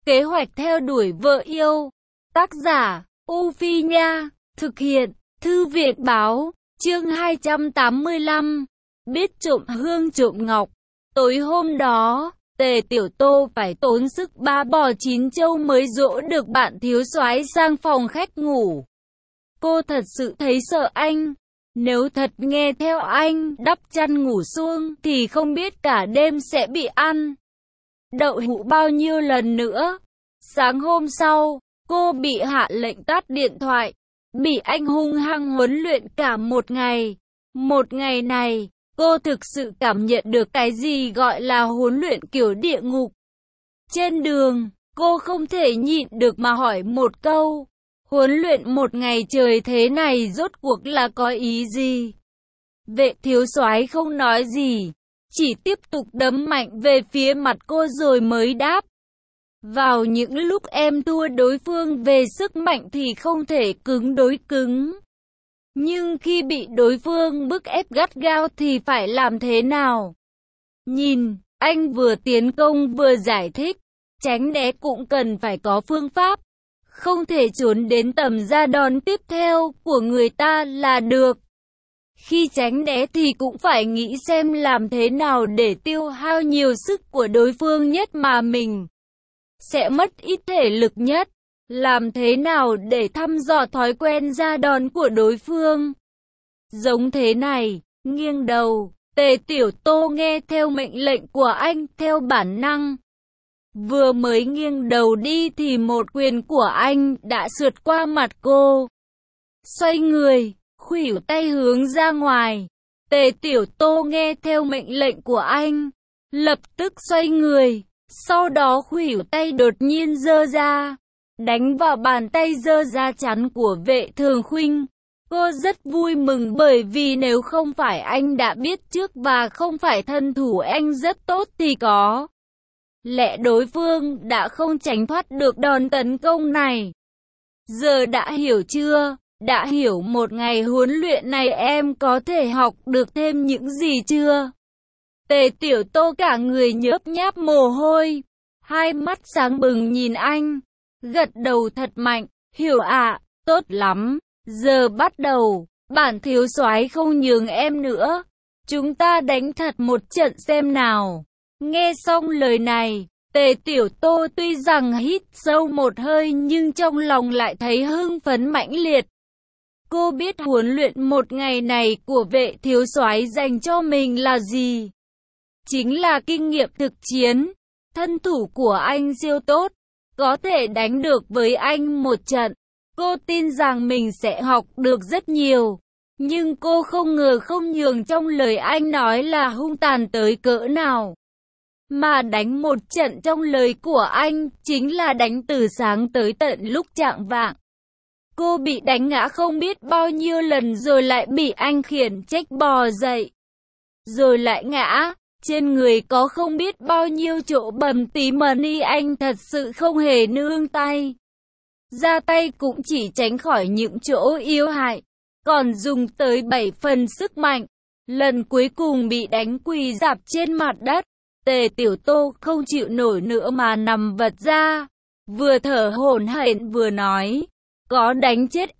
Kế hoạch theo đuổi vợ yêu. Tác giả, U Phi Nha. Thực hiện, Thư viện Báo. Chương 285. Biết trộm hương trộm ngọc. Tối hôm đó, Tề Tiểu Tô phải tốn sức 3 bò 9 trâu mới dỗ được bạn thiếu soái sang phòng khách ngủ. Cô thật sự thấy sợ anh. Nếu thật nghe theo anh đắp chăn ngủ xuông thì không biết cả đêm sẽ bị ăn đậu hũ bao nhiêu lần nữa. Sáng hôm sau, cô bị hạ lệnh tắt điện thoại, bị anh hung hăng huấn luyện cả một ngày. Một ngày này, cô thực sự cảm nhận được cái gì gọi là huấn luyện kiểu địa ngục. Trên đường, cô không thể nhịn được mà hỏi một câu. Huấn luyện một ngày trời thế này rốt cuộc là có ý gì? Vệ thiếu soái không nói gì, chỉ tiếp tục đấm mạnh về phía mặt cô rồi mới đáp. Vào những lúc em thua đối phương về sức mạnh thì không thể cứng đối cứng. Nhưng khi bị đối phương bức ép gắt gao thì phải làm thế nào? Nhìn, anh vừa tiến công vừa giải thích, tránh né cũng cần phải có phương pháp. Không thể trốn đến tầm ra đòn tiếp theo của người ta là được. Khi tránh né thì cũng phải nghĩ xem làm thế nào để tiêu hao nhiều sức của đối phương nhất mà mình sẽ mất ít thể lực nhất. Làm thế nào để thăm dò thói quen ra đòn của đối phương. Giống thế này, nghiêng đầu, Tề Tiểu Tô nghe theo mệnh lệnh của anh theo bản năng. Vừa mới nghiêng đầu đi thì một quyền của anh đã sượt qua mặt cô. Xoay người, khuỷu tay hướng ra ngoài. Tề Tiểu Tô nghe theo mệnh lệnh của anh, lập tức xoay người, sau đó khuỷu tay đột nhiên giơ ra, đánh vào bàn tay giơ ra chắn của Vệ Thường Khuynh. Cô rất vui mừng bởi vì nếu không phải anh đã biết trước và không phải thân thủ anh rất tốt thì có lẽ đối phương đã không tránh thoát được đòn tấn công này. Giờ đã hiểu chưa? Đã hiểu một ngày huấn luyện này em có thể học được thêm những gì chưa? Tề Tiểu Tô cả người nhớp nháp mồ hôi, hai mắt sáng bừng nhìn anh, gật đầu thật mạnh, hiểu ạ, tốt lắm, giờ bắt đầu, bản thiếu soái không nhường em nữa, chúng ta đánh thật một trận xem nào. Nghe xong lời này, Tề Tiểu Tô tuy rằng hít sâu một hơi nhưng trong lòng lại thấy hưng phấn mãnh liệt. Cô biết huấn luyện một ngày này của Vệ thiếu soái dành cho mình là gì? Chính là kinh nghiệm thực chiến. Thân thủ của anh siêu tốt, có thể đánh được với anh một trận. Cô tin rằng mình sẽ học được rất nhiều. Nhưng cô không ngờ không nhường trong lời anh nói là hung tàn tới cỡ nào. Mà đánh một trận trong lời của anh chính là đánh từ sáng tới tận lúc chạng vạng. Cô bị đánh ngã không biết bao nhiêu lần rồi lại bị anh khiển trách bò dậy. Rồi lại ngã, trên người có không biết bao nhiêu chỗ bầm tí mẩn y anh thật sự không hề nương tay. Ra tay cũng chỉ tránh khỏi những chỗ yếu hại, còn dùng tới 7 phần sức mạnh. Lần cuối cùng bị đánh quỳ rạp trên mặt đất, Tề Tiểu Tô không chịu nổi nữa mà nằm vật ra, vừa thở hổn hển vừa nói. Có đánh chết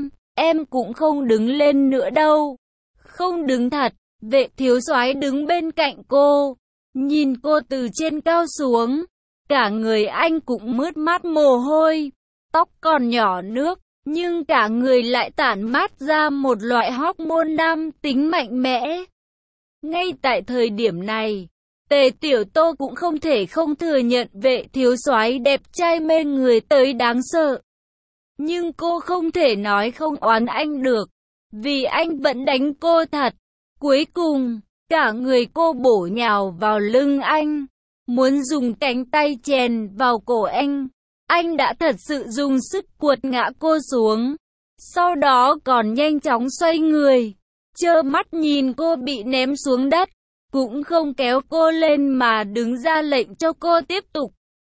em cũng không đứng lên nữa đâu. Không đứng thật. Vệ thiếu soái đứng bên cạnh cô, nhìn cô từ trên cao xuống. Cả người anh cũng mướt mát mồ hôi, tóc còn nhỏ nước, nhưng cả người lại tản mát ra một loại hormone nam tính mạnh mẽ. Ngay tại thời điểm này, Tề Tiểu Tô cũng không thể không thừa nhận Vệ thiếu soái đẹp trai mê người tới đáng sợ. Nhưng cô không thể nói không oán anh được, vì anh vẫn đánh cô thật. Cuối cùng, cả người cô bổ nhào vào lưng anh, muốn dùng cánh tay chèn vào cổ anh. Anh đã thật sự dùng sức quật ngã cô xuống, sau đó còn nhanh chóng xoay người, trơ mắt nhìn cô bị ném xuống đất, cũng không kéo cô lên mà đứng ra lệnh cho cô tiếp tục.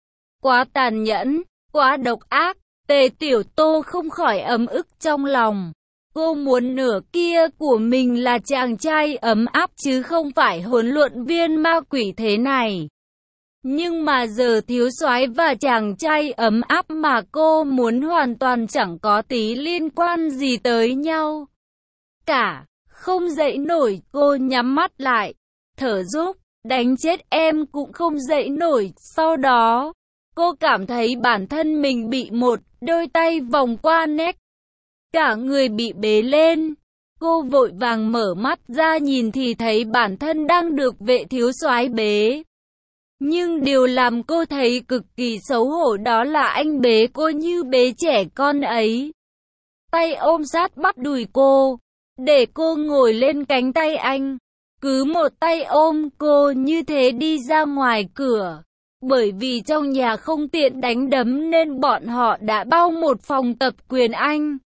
Quá tàn nhẫn, quá độc ác. Tề Tiểu Tô không khỏi ấm ức trong lòng. Cô muốn nửa kia của mình là chàng trai ấm áp chứ không phải huấn luyện viên ma quỷ thế này. Nhưng mà giờ thiếu soái và chàng trai ấm áp mà cô muốn hoàn toàn chẳng có tí liên quan gì tới nhau cả. Không dậy nổi, cô nhắm mắt lại, thở dốc, đánh chết em cũng không dậy nổi. Sau đó, cô cảm thấy bản thân mình bị một đôi tay vòng qua nách, cả người bị bế lên. Cô vội vàng mở mắt ra nhìn thì thấy bản thân đang được vệ thiếu soái bế. Nhưng điều làm cô thấy cực kỳ xấu hổ đó là anh bế cô như bế trẻ con ấy. Tay ôm sát bắp đùi cô, để cô ngồi lên cánh tay anh. Cứ một tay ôm cô như thế đi ra ngoài cửa. Bởi vì trong nhà không tiện đánh đấm nên bọn họ đã bao một phòng tập quyền Anh.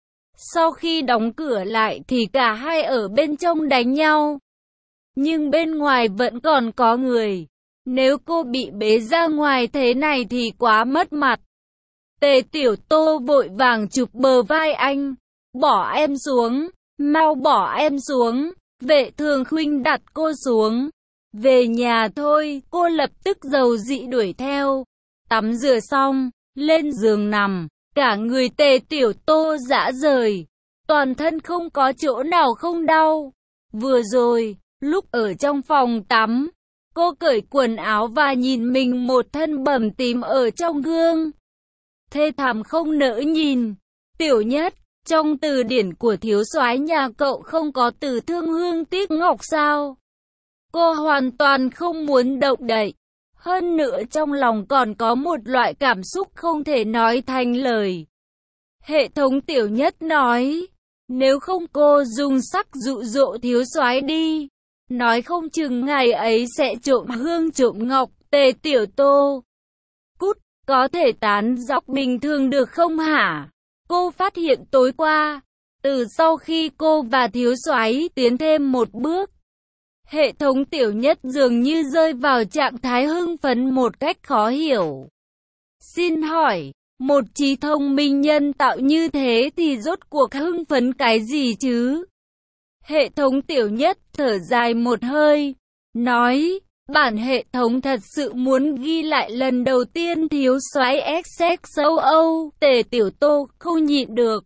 Sau khi đóng cửa lại thì cả hai ở bên trong đánh nhau. Nhưng bên ngoài vẫn còn có người. Nếu cô bị bế ra ngoài thế này thì quá mất mặt. Tề Tiểu Tô vội vàng chụp bờ vai anh. Bỏ em xuống, mau bỏ em xuống. Vệ Thường Khuynh đặt cô xuống. Về nhà thôi, cô lập tức dầu dĩ đuổi theo. Tắm rửa xong, lên giường nằm. Cả người Tề Tiểu Tô rã rời. Toàn thân không có chỗ nào không đau. Vừa rồi, lúc ở trong phòng tắm, cô cởi quần áo và nhìn mình một thân bầm tím ở trong gương. Thê thảm không nỡ nhìn. Tiểu Nhất, trong từ điển của thiếu soái nhà cậu không có từ thương hương tiếc ngọc sao? Cô hoàn toàn không muốn động đậy. Hơn nữa trong lòng còn có một loại cảm xúc không thể nói thành lời. Hệ thống Tiểu Nhất nói, nếu không cô dùng sắc dụ dỗ thiếu soái đi. Nói không chừng ngày ấy sẽ trộm hương trộm ngọc. Tề Tiểu Tô, cút, có thể tán dóc bình thường được không hả? Cô phát hiện tối qua, từ sau khi cô và thiếu soái tiến thêm một bước, hệ thống Tiểu Nhất dường như rơi vào trạng thái hưng phấn một cách khó hiểu. Xin hỏi, một trí thông minh nhân tạo như thế thì rốt cuộc hưng phấn cái gì chứ? Hệ thống Tiểu Nhất thở dài một hơi, nói, bản hệ thống thật sự muốn ghi lại lần đầu tiên thiếu soái XX châu Âu. Tề Tiểu Tô không nhịn được,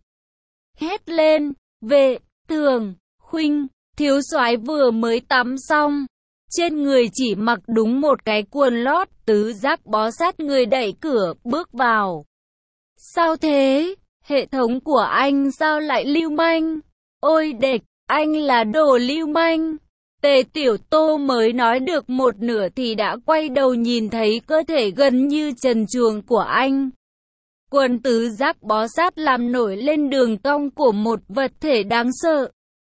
hét lên, Vệ Thường Khuynh, thiếu soái vừa mới tắm xong, trên người chỉ mặc đúng một cái quần lót tứ giác bó sát người đẩy cửa bước vào. Sao thế? Hệ thống của anh sao lại lưu manh? Ôi đệt, anh là đồ lưu manh. Tề Tiểu Tô mới nói được một nửa thì đã quay đầu nhìn thấy cơ thể gần như trần truồng của anh. Quần tứ giác bó sát làm nổi lên đường cong của một vật thể đáng sợ.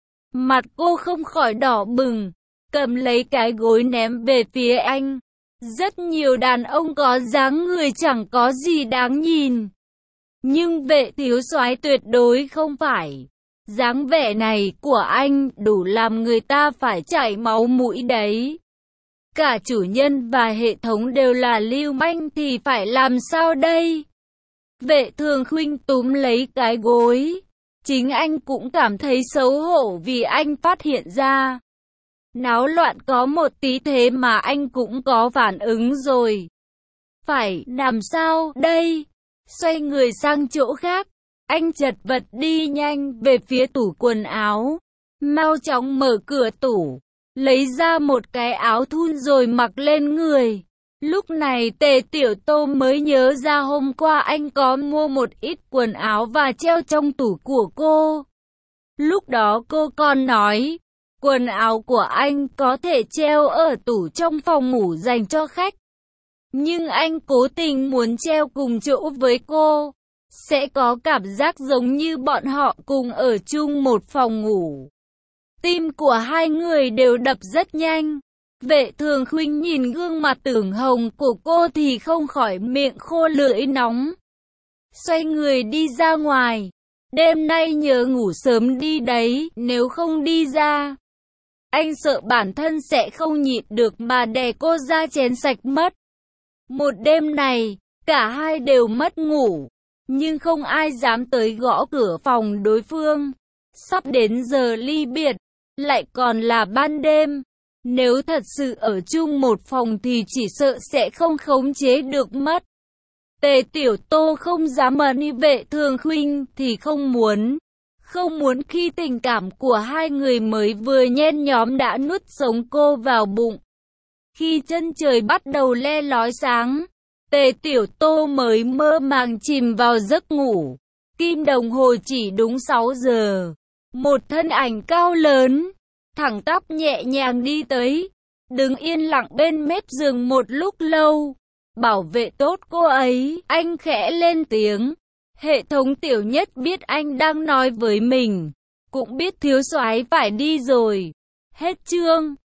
Mặt cô không khỏi đỏ bừng, cầm lấy cái gối ném về phía anh. Rất nhiều đàn ông có dáng người chẳng có gì đáng nhìn. Nhưng vệ thiếu soái tuyệt đối không phải. Dáng vẻ này của anh đủ làm người ta phải chảy máu mũi đấy. Cả chủ nhân và hệ thống đều là lưu manh thì phải làm sao đây? Vệ Thường Khuynh túm lấy cái gối. Chính anh cũng cảm thấy xấu hổ vì anh phát hiện ra. Náo loạn có một tí thế mà anh cũng có phản ứng rồi. Phải làm sao đây? Xoay người sang chỗ khác. Anh chật vật đi nhanh về phía tủ quần áo. Mau chóng mở cửa tủ, lấy ra một cái áo thun rồi mặc lên người. Lúc này Tề Tiểu Tô mới nhớ ra hôm qua anh có mua một ít quần áo và treo trong tủ của cô. Lúc đó cô còn nói, quần áo của anh có thể treo ở tủ trong phòng ngủ dành cho khách. Nhưng anh cố tình muốn treo cùng chỗ với cô. Sẽ có cảm giác giống như bọn họ cùng ở chung một phòng ngủ. Tim của hai người đều đập rất nhanh. Vệ Thường Khuynh nhìn gương mặt ửng hồng của cô thì không khỏi miệng khô lưỡi nóng. Xoay người đi ra ngoài. Đêm nay nhớ ngủ sớm đi đấy, nếu không đi ra. Anh sợ bản thân sẽ không nhịn được mà đè cô ra chén sạch mất. Một đêm này, cả hai đều mất ngủ. Nhưng không ai dám tới gõ cửa phòng đối phương. Sắp đến giờ ly biệt, lại còn là ban đêm. Nếu thật sự ở chung một phòng thì chỉ sợ sẽ không khống chế được mất. Tề Tiểu Tô không dám mời Vệ Thường Khuynh thì không muốn. Không muốn khi tình cảm của hai người mới vừa nhen nhóm đã nuốt sống cô vào bụng. Khi chân trời bắt đầu le lói sáng, Tề Tiểu Tô mới mơ màng chìm vào giấc ngủ. Kim đồng hồ chỉ đúng 6 giờ. Một thân ảnh cao lớn, thẳng tắp nhẹ nhàng đi tới, đứng yên lặng bên mép giường một lúc lâu. Bảo vệ tốt cô ấy, anh khẽ lên tiếng. Hệ thống Tiểu Nhất biết anh đang nói với mình, cũng biết thiếu soái phải đi rồi. Hết chương.